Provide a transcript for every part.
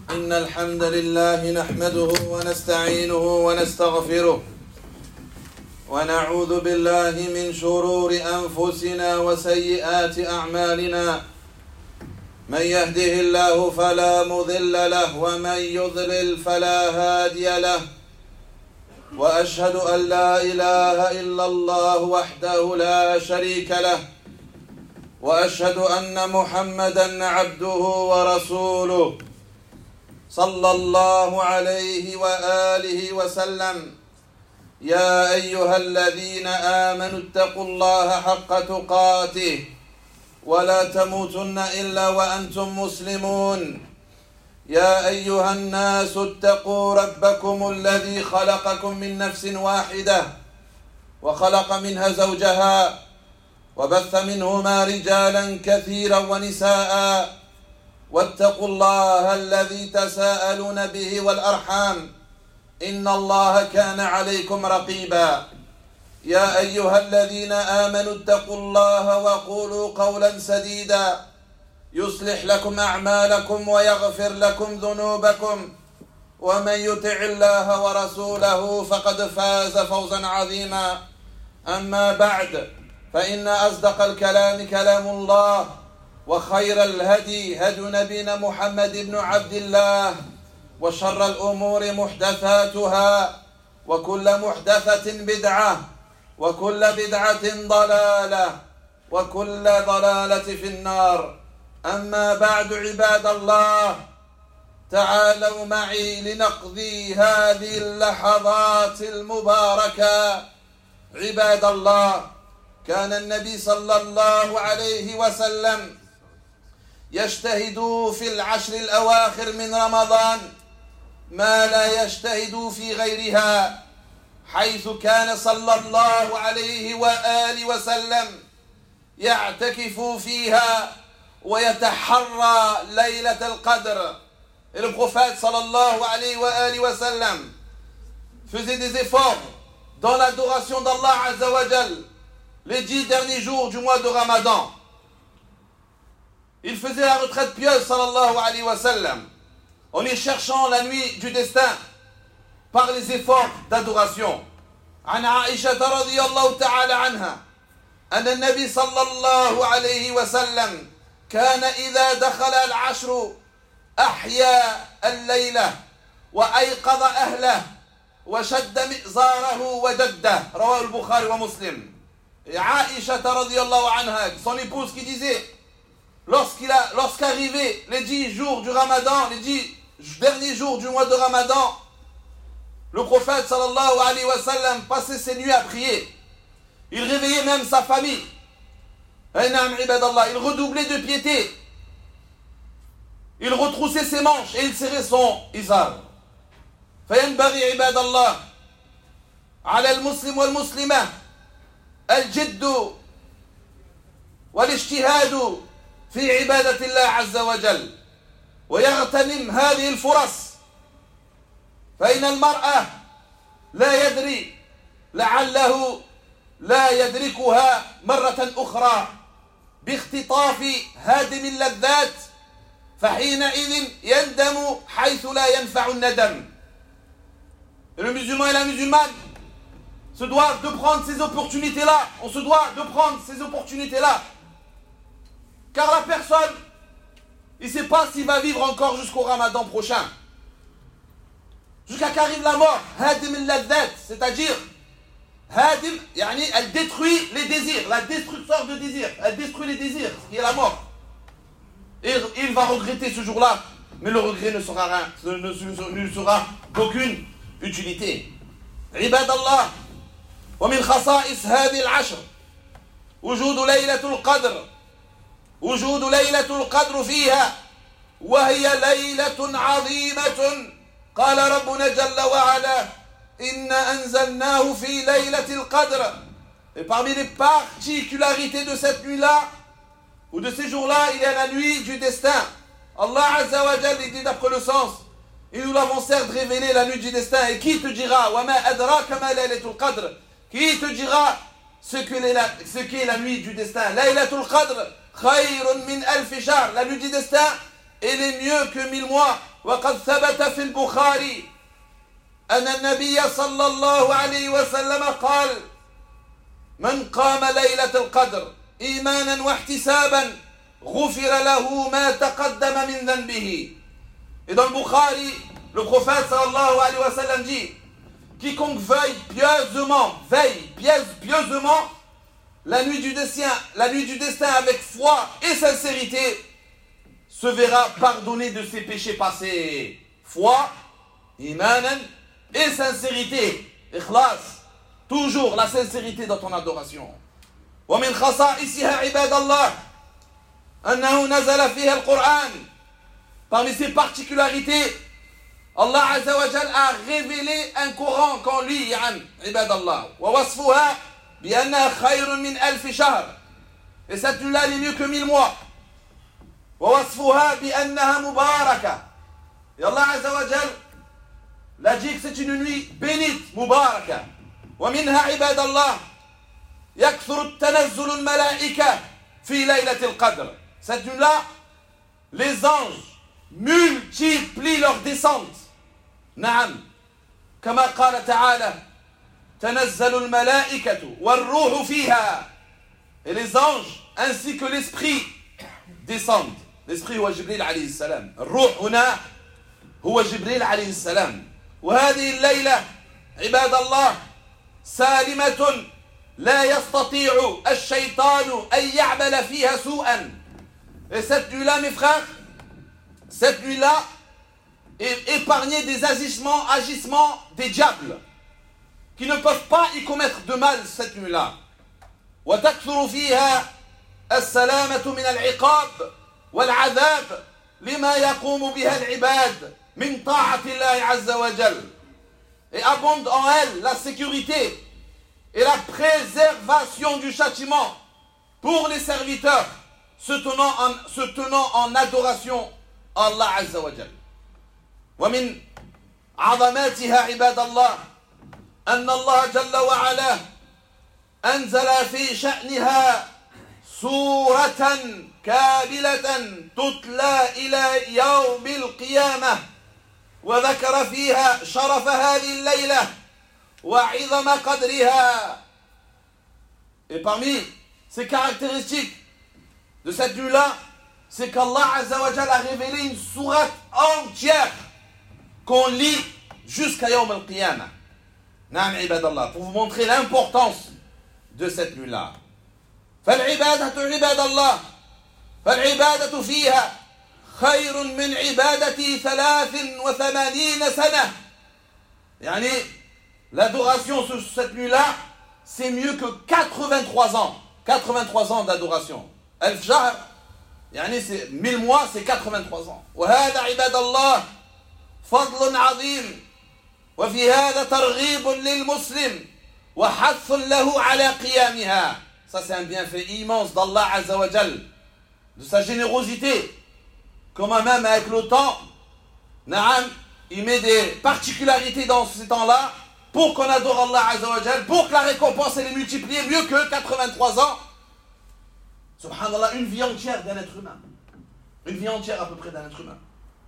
إن الحمد لله نحمده ونستعينه ونستغفره ونعوذ بالله من شرور أنفسنا وسيئات أعمالنا. من يهده الله فلا مضل له ومن يضلل فلا هادي له، وأشهد أن لا إله إلا الله وحده لا شريك له، وأشهد أن محمدًا عبده ورسوله صلى الله عليه وآله وسلم. يا أيها الذين آمنوا اتقوا الله حق تقاته ولا تموتن إلا وأنتم مسلمون. يا أيها الناس اتقوا ربكم الذي خلقكم من نفس واحدة وخلق منها زوجها وبث منهما رجالا كثيرا ونساء، واتقوا الله الذي تساءلون به والأرحام إن الله كان عليكم رقيبا. يا أيها الذين آمنوا اتقوا الله وقولوا قولا سديدا يصلح لكم أعمالكم ويغفر لكم ذنوبكم، ومن يطع الله ورسوله فقد فاز فوزا عظيما. أما بعد، فإن أصدق الكلام كلام الله، وخير الهدي هدي نبينا محمد بن عبد الله، وشر الأمور محدثاتها، وكل محدثة بدعة، وكل بدعة ضلالة، وكل ضلالة في النار. أما بعد، عباد الله، تعالوا معي لنقضي هذه اللحظات المباركة. عباد الله، كان النبي صلى الله عليه وسلم يجتهد في العشر الأواخر من رمضان ما لا يجتهد في غيرها، حيث كان صلى الله عليه وآله وسلم يعتكف فيها ويتحرى ليلة القدر. Et le prophète sallallahu alayhi wa sallam faisait des efforts dans l'adoration d'Allah Azza wa Jal les 10 derniers jours du mois de Ramadan. Il faisait la retraite pieuse sallallahu alayhi wa sallam en y cherchant la nuit du destin par les efforts d'adoration. عن عائشة رضي الله تعالى عنها أن النبي صلى الله عليه وسلم كان إذا دخل العشر أحيا الليلة وأيقظ أهله وشد مئزاره وجده. رواه البخاري ومسلم. Aïcha radhiyallahu anha, son épouse, qui disait, lorsqu'arrivaient les 10 jours du Ramadan, les 10 derniers jours du mois de Ramadan, le prophète sallallahu alayhi wa sallam passait ses nuits à prier. Il réveillait même sa famille. Il redoublait de piété. Il retroussait ses manches et il serrait son izar. فينبغي عباد الله على المسلم والمسلمة الجد والاجتهاد في عبادة الله عز وجل ويغتنم هذه الفرص، فإن المرأة لا يدري لعله لا يدركها مرة أخرى باختطاف هادم اللذات، فحينئذ يندم حيث لا ينفع الندم. Le musulman et la musulmane se doivent de prendre ces opportunités-là. On se doit de prendre ces opportunités-là. Car la personne, il ne sait pas s'il va vivre encore jusqu'au Ramadan prochain. Jusqu'à qu'arrive la mort. Hadim al-laddat, c'est-à-dire, Hadim, elle détruit les désirs, la destructeur de désirs. Elle détruit les désirs, ce qui est la mort. Et il va regretter ce jour-là, mais le regret ne sera d'aucune utilité. عباد الله، ومن خصائص هذه العشر وجود ليلة القدر فيها، وهي ليلة عظيمة. قال ربنا جل وعلا: إنا أنزلناه في ليلة القدر. Et parmi les particularités de cette nuit-là ou de ces jours-là, il y a la nuit du destin. Allah Azza wa Jal dit d'après le sens, et nous l'avons certes révélé la nuit du destin. Et qui te dira وَمَا أَدْرَاكَ مَا لَيْلَةُ الْقَدْرِ, qui te dira ce qu'est la nuit du destin. Laylatul Qadr khayrun min alf shahr, la nuit du destin, elle est mieux que 1000 mois. وقد ثبت في البخاري أن النبي صلى الله عليه وسلم قال من قام ليلة القدر إيمانا واحتسابا غفر له ما تقدم من ذنبه. Et dans le Bukhari, le prophète sallallahu alayhi wa sallam dit quiconque veille pieusement la nuit du destin avec foi et sincérité se verra pardonner de ses péchés passés. Foi, imanan et sincérité, ikhlas, toujours la sincérité dans ton adoration. ومن خصائصها عباد الله أنه نزل فيها القرآن. Parmi ses particularités, Allah Azza wa Jal a révélé un Coran qu'on lit عباد الله. ووصفها بأنها خير من 1000 شهر. Et cette nuit-là, elle est mieux que 1000 mois. ووصفها بأنها مباركة. Et Allah Azza wa Jal l'a dit que c'est une nuit bénite, مباركة. ومنها عباد الله يكثر التنزل الملائكة في ليلة القدر. Cette nuit-là, les anges multiplient leur descente. نعم كما قال تعالى تنزل الملائكة والروح فيها. Et les anges ainsi que l'esprit descendent. L'esprit هو جبريل عليه السلام. الروح هنا هو جبريل عليه السلام. وهذه الليلة عباد الله سالمة لا يستطيع الشيطان أن يعمل فيها سوءا. Et cette nuit-là, mes frères, cette nuit-là est épargnée des agissements des diables qui ne peuvent pas y commettre de mal cette nuit-là. وتكثر فيها السلامة من العقاب والعذاب لما يقوم بها العباد من طاعة الله عز وجل. Et abonde en elle la sécurité et la préservation du châtiment pour les serviteurs se tenant en adoration à Allah Azza wa Jal. ومن عظماتها عباد الله أن الله جل وعلا أنزل في شأنها سورة كاملة تتلى إلى يوم القيامة وذكر فيها شرف هذه الليلة وعظم قدرها. Et parmi ces caractéristiques de cette nuit-là, c'est qu'Allah Azza wa Jal a révélé une sourate entière qu'on lit jusqu'à Yawm al-Qiyamah. Naam ibadallah, pour vous montrer l'importance de cette nuit-là. فالعبادة عباد الله فالعبادة فيها خير من عبادة 83 سنة. يعني l'adoration sur cette nuit-là, c'est mieux que 83 ans. 83 ans d'adoration. ألف شهر يعني c'est 1000 mois, c'est 83 ans. وهذا عباد الله فضل عظيم وفي هذا ترغيب للمسلم وحث له على قيامها. Ça c'est un bienfait immense d'Allah Azza wa Jal, de sa générosité. Comme même avec le temps, Naam, il met des particularités dans ces temps-là pour qu'on adore Allah Azza wa Jal, pour que la récompense elle est multipliée mieux que 83 ans. Subhanallah, une vie entière d'un être humain. Une vie entière à peu près d'un être humain.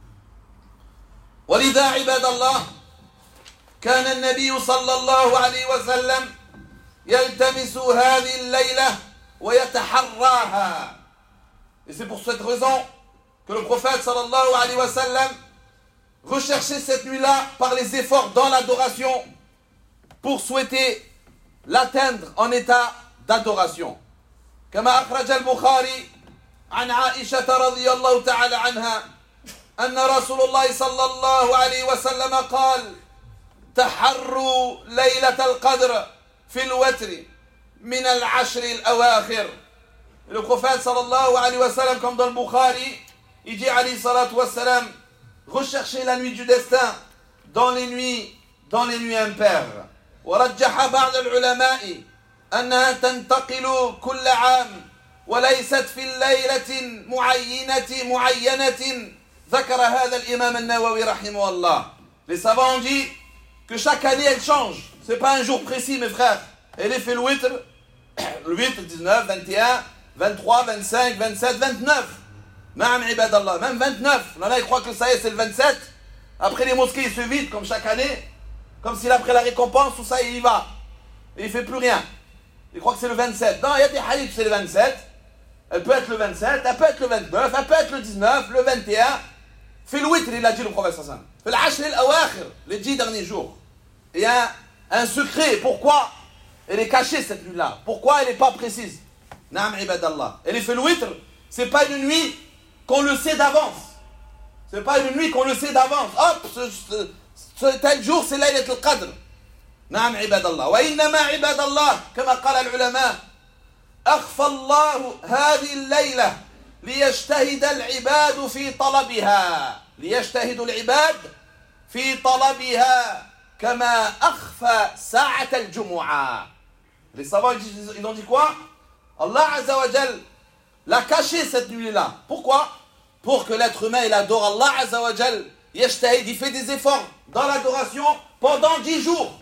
ولذا عباد الله كان النبي صلى الله عليه وسلم يلتمس هذه الليلة ويتحراها. Et c'est pour cette raison que le prophète sallallahu alayhi wa sallam recherchait cette nuit-là par les efforts dans l'adoration pour souhaiter l'atteindre en état d'adoration. كما أخرج البخاري عن عائشة رضي الله تعالى عنها أن رسول الله صلى الله عليه وسلم قال تحروا ليلة القدر في الوتر من العشر الأواخر. Le prophète sallallahu alayhi wa sallam, comme dans le Bukhari, il dit alayhi salatu wa salam, recherchez la nuit du destin dans les nuits impaires. ورجح بعض العلماء أنها تنتقل كل عام وليست في الليلة معينة ذكر هذا الإمام النووي رحمه الله. Les savants ont dit que chaque année elle change. C'est pas un jour précis mes frères. Elle est fait le witr 19, 21, 23, 25, 27, 29. Naam ibadallah, même 29. Il y en a qui croient que ça y est, c'est le 27. Après les mosquées, ils se vident comme chaque année. Comme s'il a pris la récompense, tout ça, il y va. Et il ne fait plus rien. Il croit que c'est le 27. Non, il y a des hadiths, c'est le 27. Elle peut être le 27, elle peut être le 29, elle peut être le 19, le 21. Fais le witr, il a dit le prophète sallallahu alayhi wa sallam. Fais l'ashr al-awakhir, les 10 derniers jours. Il y a un secret. Pourquoi elle est cachée cette nuit-là? Pourquoi elle n'est pas précise? Naam ibadallah. Elle est fait le witr. C'est pas une nuit qu'on le sait d'avance. C'est pas une nuit qu'on le sait d'avance. Hop, tel jour, c'est Laylat al-Qadr. نعم عباد الله وإنما عباد الله كما قال العلماء أخفى الله هذه الليلة ليجتهد العباد في طلبها ليجتهد العباد في طلبها كما أخفى ساعة الجمعة. Les savants ils ont dit quoi? Allah Azza wa Jal l'a caché cette nuit-là. Pourquoi? Pour que l'être humain il adore Allah Azza wa Jal. Yajtahid, il fait des efforts dans l'adoration pendant 10 jours.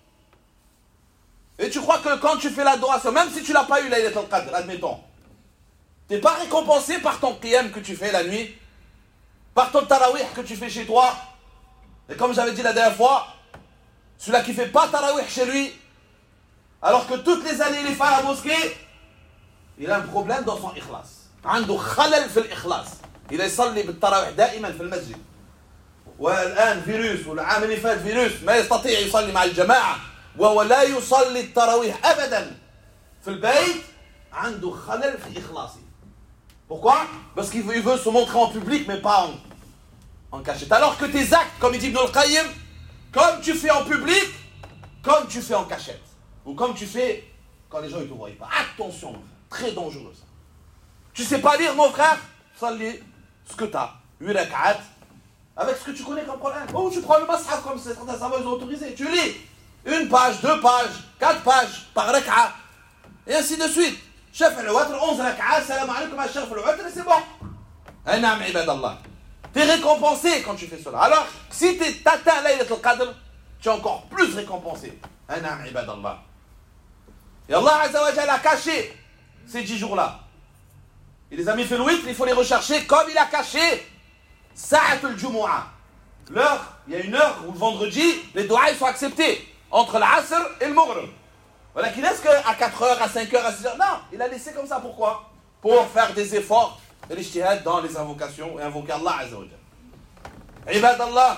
Et tu crois que quand tu fais l'adoration, même si tu n'as pas eu Laylat al-Qadr, admettons, tu n'es pas récompensé par ton qiyam que tu fais la nuit, par ton tarawih que tu fais chez toi. Et comme j'avais dit la dernière fois, celui-là qui ne fait pas tarawih chez lui, alors que toutes les années il fait à la mosquée, il a un problème dans son ikhlas. عنده خلل في الإخلاص. إذا يصلي بالتراويح دائما في المسجد. والآن فيروس والعام اللي فات فيروس ما يستطيع يصلي مع الجماعة. وهو لا يصلي التراويح أبدا في البيت عنده خلل في إخلاصه. Pourquoi? Parce qu'il veut se montrer en public mais pas en cachette. Alors que tes actes, comme il dit Ibn al-Qayyim, comme tu fais en public, comme tu fais en cachette. Ou comme tu fais quand les gens ne te voient pas. Attention, mon frère, très dangereux ça. Tu sais pas lire mon frère? Salli ce que tu as. 8 rak'at. Avec ce que tu connais comme problème. Oh, tu prends le mashaf comme certains savants ils ont autorisé. Tu lis. 1 page, 2 pages, 4 pages par rak'a. Et ainsi de suite. Chef al-Watr, 11 rak'a, salam alaykum à Chef al-Watr, et c'est bon. Anam ibadallah. Tu es récompensé quand tu fais cela. Alors, si tu atteins Laylat al-Qadr, tu es encore plus récompensé. Anam ibadallah. Et Allah Azza wa Jalla a caché ces 10 jours-là. Et les amis fait le witr, il faut les rechercher comme il a caché Sa'at al-Jumu'ah. L'heure, il y a une heure où le vendredi, les doigts sont acceptés. Entre l'Asr et le Maghrib. Voilà qu'il est-ce qu'à 4h, à 5h, à 6h? Non, il a laissé comme ça. Pourquoi? Pour faire des efforts et l'ijtihad dans les invocations et invoquer Allah Azza wa Jalla. Ibadallah,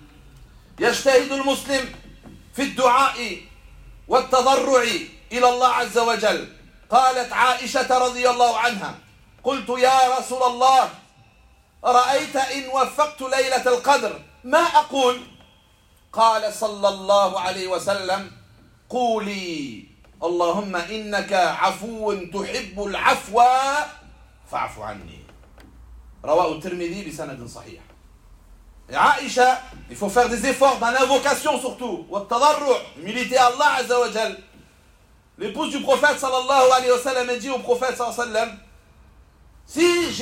يجتهد المسلم في الدعاء والتضرع إلى الله عز وجل. قالت عائشة رضي الله عنها قلت يا رسول الله رأيت إن وفقت ليلة القدر ما أقول؟ قال صلى الله عليه وسلم قولي اللهم إنك عفو تحب العفو فاعف عني. رواه الترمذي بسند صحيح. Et Aïcha, il faut faire des efforts dans l'invocation surtout. والتضرع, humilité à Allah Azza wa Jal. L'épouse du prophète sallallahu alayhi wa sallam a dit au prophète sallallahu alayhi wa sallam, si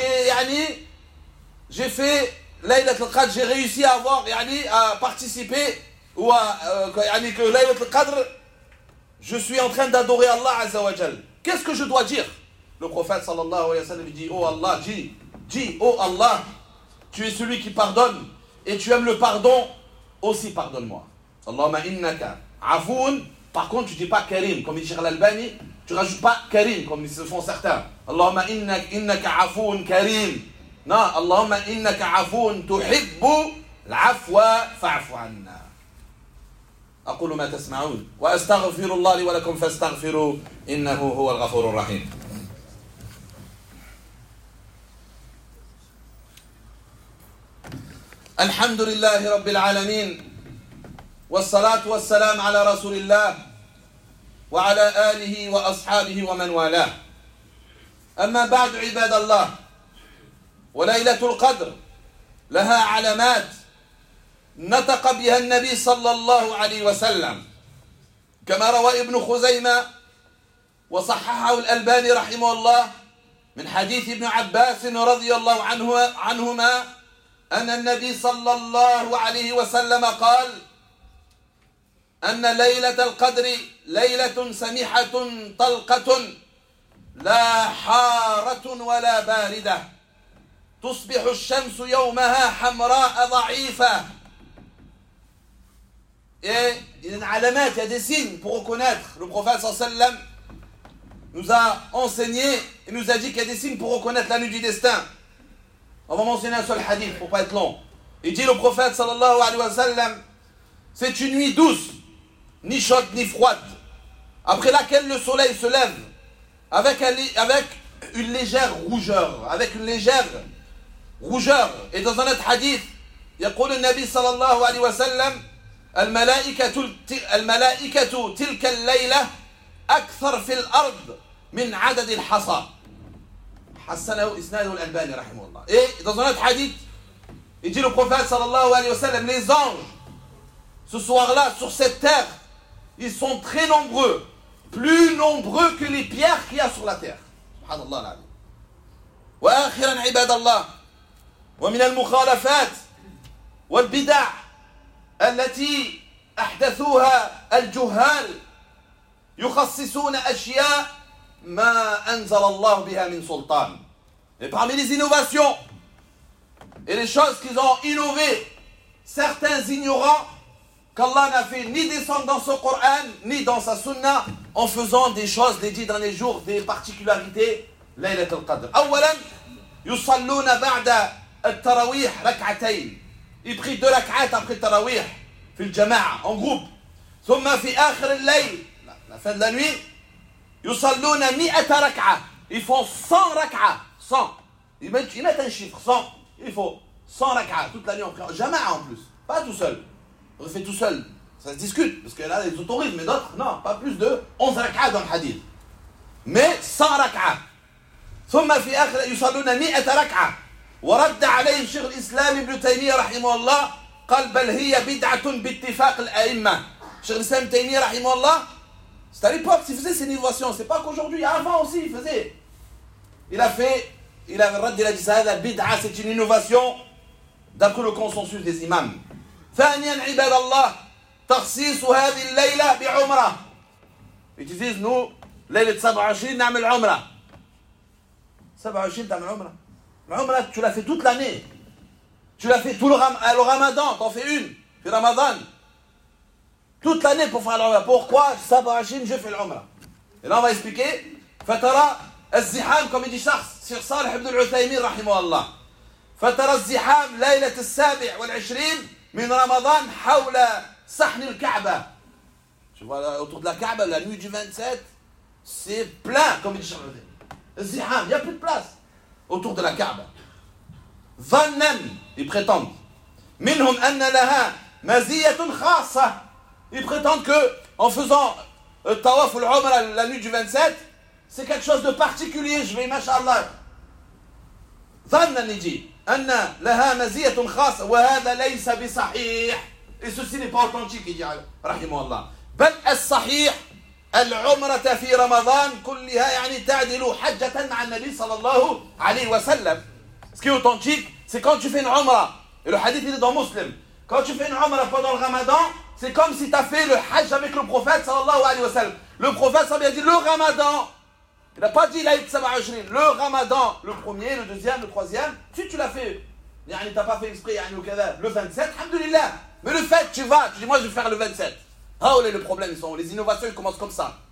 j'ai fait Laylat al-Qadr, j'ai réussi à avoir, à participer, ou que Laylat al-Qadr, je suis en train d'adorer Allah Azza wa Jal. Qu'est-ce que je dois dire? Le prophète sallallahu alayhi wa sallam dit, oh Allah, dis, oh Allah, tu es celui qui pardonne, et tu aimes le pardon, aussi pardonne-moi. Allahumma innaka afoun. Par contre, tu ne dis pas Karim, comme il dit Cheikh Al-Albani, tu ne rajoutes pas Karim, comme ils se font certains. Allahumma innaka afoun Karim. Non, Allahumma innaka afoun tuhibbu l'afwa fa'fu anna. أقول ما تسمعون وأستغفر الله لي ولكم فاستغفروا إنه هو الغفور الرحيم. الحمد لله رب العالمين والصلاة والسلام على رسول الله وعلى آله وأصحابه ومن والاه. أما بعد عباد الله، وليلة القدر لها علامات نطق بها النبي صلى الله عليه وسلم كما روى ابن خزيمة وصححه الألباني رحمه الله من حديث ابن عباس رضي الله عنهما أن النبي صلى الله عليه وسلم قال أن ليلة القدر ليلة سمحة طلقة لا حارة ولا باردة تصبح الشمس يومها حمراء ضعيفة. Et il y a une alamat, il y a des signes pour reconnaître. Le prophète sallallahu alayhi wa sallam nous a enseigné et nous a dit qu'il y a des signes pour reconnaître la nuit du destin. On va mentionner un seul hadith pour pas être long. Il dit le prophète sallallahu alayhi wa sallam, c'est une nuit douce, ni chaude ni froide, après laquelle le soleil se lève avec une légère rougeur, Et dans un autre hadith, يقول النبي صلى الله عليه وسلم الملائكة تلك الليلة أكثر في الأرض من عدد الحصى. حسنه إسناده الألباني رحمه الله. Et dans un autre hadith, il dit le prophète sallallahu alayhi wa sallam, les anges ce soir-là sur cette terre, ils sont très nombreux, plus nombreux que les pierres qu'il y a sur la terre. Subhanallah al-azim. وآخرا عباد الله ومن المخالفات والبدع التي أحدثوها الجهال يخصصون أشياء ما أنزل الله بها من سلطان. Et parmi les innovations et les choses qu'ils ont innové, certains ignorants qu'Allah n'a fait ni descendre dans son Coran ni dans sa Sunna en faisant des choses dédiées dans les jours des particularités ليلة القدر. أولا يصلون بعد التراويح ركعتين. Ils prient 2 rak'at après le tarawih في الجماعة en groupe. ثم في آخر الليل, la fin de la nuit, يصلون 100 ركعة. Ils font 100 rak'at. 100. Ils mettent un chiffre 100. Il faut 100 rak'at toute la nuit en priant. Jama'a en plus, pas tout seul. On le fait tout seul, ça se discute parce que là ils autorisent, mais d'autres non, pas plus de 11 rak'at dans le hadith. Mais 100 rak'at. ثم في آخر يصلون 100 ركعة. ورد عليه شيخ الإسلام ابن تيمية رحمه الله قال بل هي بدعة باتفاق الأئمة. شيخ الإسلام ابن تيمية رحمه الله, c'est à l'époque qu'il faisait ces innovations, c'est pas qu'aujourd'hui, avant aussi il faisait. Il a dit ça, la bid'a c'est une innovation d'après le consensus des imams. ثانيا عباد الله تخصيص هذه الليلة بعمرة. Ils disent nous ليلة 27 نعمل عمرة. 27 تعمل عمرة. العمرة tu l'as fait toute l'année. Tu l'as fait tout le ramadan, t'en fais une. في رمضان. Toute l'année pour faire l'umrah. Pourquoi 27 je fais l'umrah? Et là on va expliquer. فترى الزحام comme il dit Cheikh Salih ibn al-Uthaymin رحمه الله. فترى الزحام ليلة 27 من رمضان حول صحن الكعبة. Tu vois autour de la Kaaba la nuit du 27, c'est plein comme il dit Cheikh al-Uthaymin. الزحام, il n'y a plus de place autour de la Kaaba. ظنا, ils prétendent. منهم أن لها مزية خاصة. Ils prétendent que en faisant le tawaf ou l'umrah la nuit du 27, c'est quelque chose de particulier. Je vais mashallah. ظنا يجي أن لها مزية خاصة وهذا ليس بصحيح. Et ceci n'est pas authentique, il dit رحمه الله. بل الصحيح العمرة في رمضان كلها يعني تعدل حجة مع النبي صلى الله عليه وسلم. Ce qui est authentique, c'est quand tu fais une umrah. Et le hadith il est dans Muslim. Quand tu fais une umrah pendant le ramadan, c'est comme si tu as fait le hajj avec le prophète sallallahu alayhi wa sallam. Le prophète ça a dit le ramadan. Il n'a pas dit l'Aïd 27. Le ramadan, le premier, le deuxième, le troisième. Si tu l'as fait, tu n'as pas fait exprès, le 27, alhamdoulilah. Mais le fait, tu dis moi je vais faire le 27. Ah, où est le problème? Les innovations ils commencent comme ça.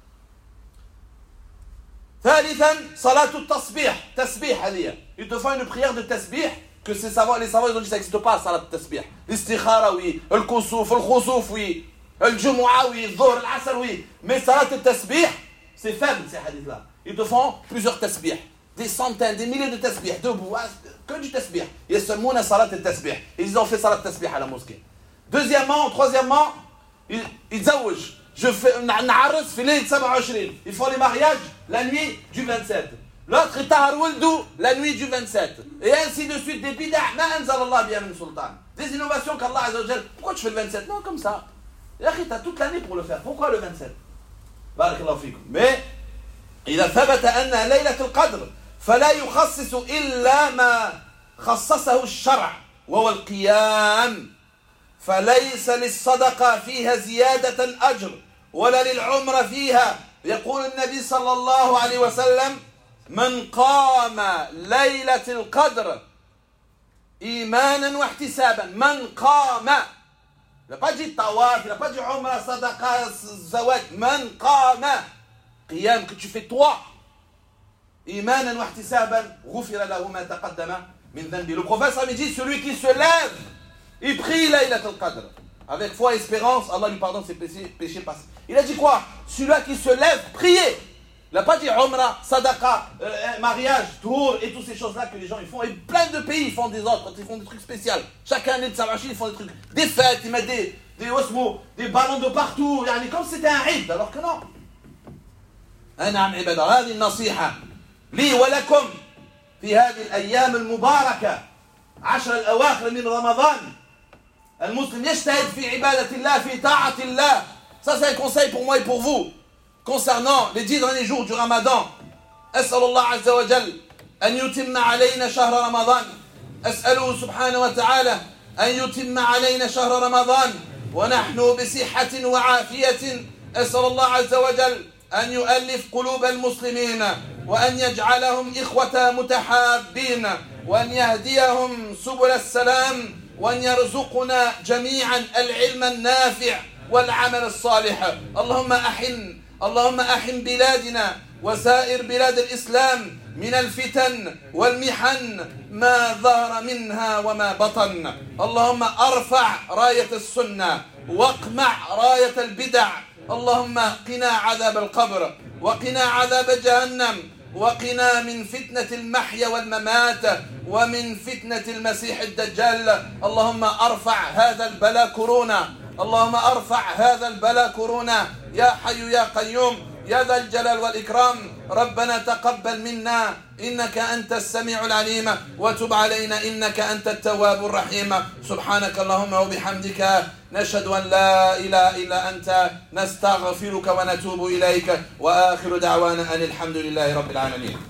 ثالثا صلاة التصبيح. تسبيح هذه. Ils te font une prière de tasbih que les savants ils ont dit ça n'existe pas صلاة التسبيح. الاستخارة oui, الكسوف, الخسوف oui, الجمعة oui, الظهر, العصر oui. Mais صلاة التسبيح c'est faible ces hadiths là. Ils te font plusieurs tasbih, des centaines, des milliers de tasbih, debout, que du tasbih. يسمون صلاة التسبيح. Ils ont fait صلاة التسبيح à la mosquée. Troisièmement, ils زوج. Je fais نعرس في ليلة 27. Ils font les mariages la nuit du 27. L'autre tahar wuldu la nuit du 27. Et ainsi de suite des bid'a ma anzal Allah biha min sultan. Des innovations qu'Allah Azza wa Jal. Pourquoi tu fais le 27? Non, comme ça. Ya akhi, t'as toute l'année pour le faire. Pourquoi le 27? Barakallahu fikum. Mais إذا ثبت أن ليلة القدر فلا يخصص إلا ما خصصه الشرع وهو القيام فليس للصدقة فيها زيادة أجر ولا للعمرة فيها. يقول النبي صلى الله عليه وسلم من قام ليلة القدر إيمانا واحتسابا. من قام، il n'a pas dit tawaf, il n'a pas dit umrah, sadaqa, zawaj. من قام, qiyam que tu fais toi. إيمانا واحتسابا غفر له ما تقدم من ذنبه. Le prophète a dit, celui qui se lève, il prie Laylatul Qadr. Avec foi et espérance, Allah lui pardonne ses péchés passés. Il a dit quoi? Celui qui se lève, prier. Il n'a pas dit umrah, sadaqa, mariage, tour et toutes ces choses-là que les gens ils font. Et plein de pays font des autres, ils font des trucs spéciaux. Chaque année de Savachi, ils font des trucs. Des fêtes, ils mettent des ballons de partout. Comme si c'était un Eid, alors que non. نعم عباد الله. هذه النصيحة لي ولكم في هذه الأيام المباركة 10 الأواخر من رمضان. المسلم يجتهد في عبادة الله, في طاعة الله. Ça c'est un conseil pour moi et pour vous concernant les 10 derniers jours du Ramadan. أسأل الله عز وجل أن يتم علينا شهر رمضان. أسأله سبحانه وتعالى أن يتم علينا شهر رمضان ونحن بصحة وعافية. أسأل الله عز وجل أن يؤلف قلوب المسلمين وأن يجعلهم إخوة متحابين وأن يهديهم سبل السلام وأن يرزقنا جميعا العلم النافع والعمل الصالح. اللهم أحن بلادنا وسائر بلاد الإسلام من الفتن والمحن ما ظهر منها وما بطن. اللهم أرفع راية السنة واقمع راية البدع. اللهم قنا عذاب القبر وقنا عذاب جهنم وقنا من فتنة المحيا والممات ومن فتنة المسيح الدجال. اللهم ارفع هذا البلاء كورونا. اللهم ارفع هذا البلاء كورونا يا حي يا قيوم يا ذا الجلال والإكرام. ربنا تقبل منا إنك أنت السميع العليم وتب علينا إنك أنت التواب الرحيم. سبحانك اللهم وبحمدك نشهد أن لا إله إلا أنت نستغفرك ونتوب إليك وآخر دعوانا أن الحمد لله رب العالمين.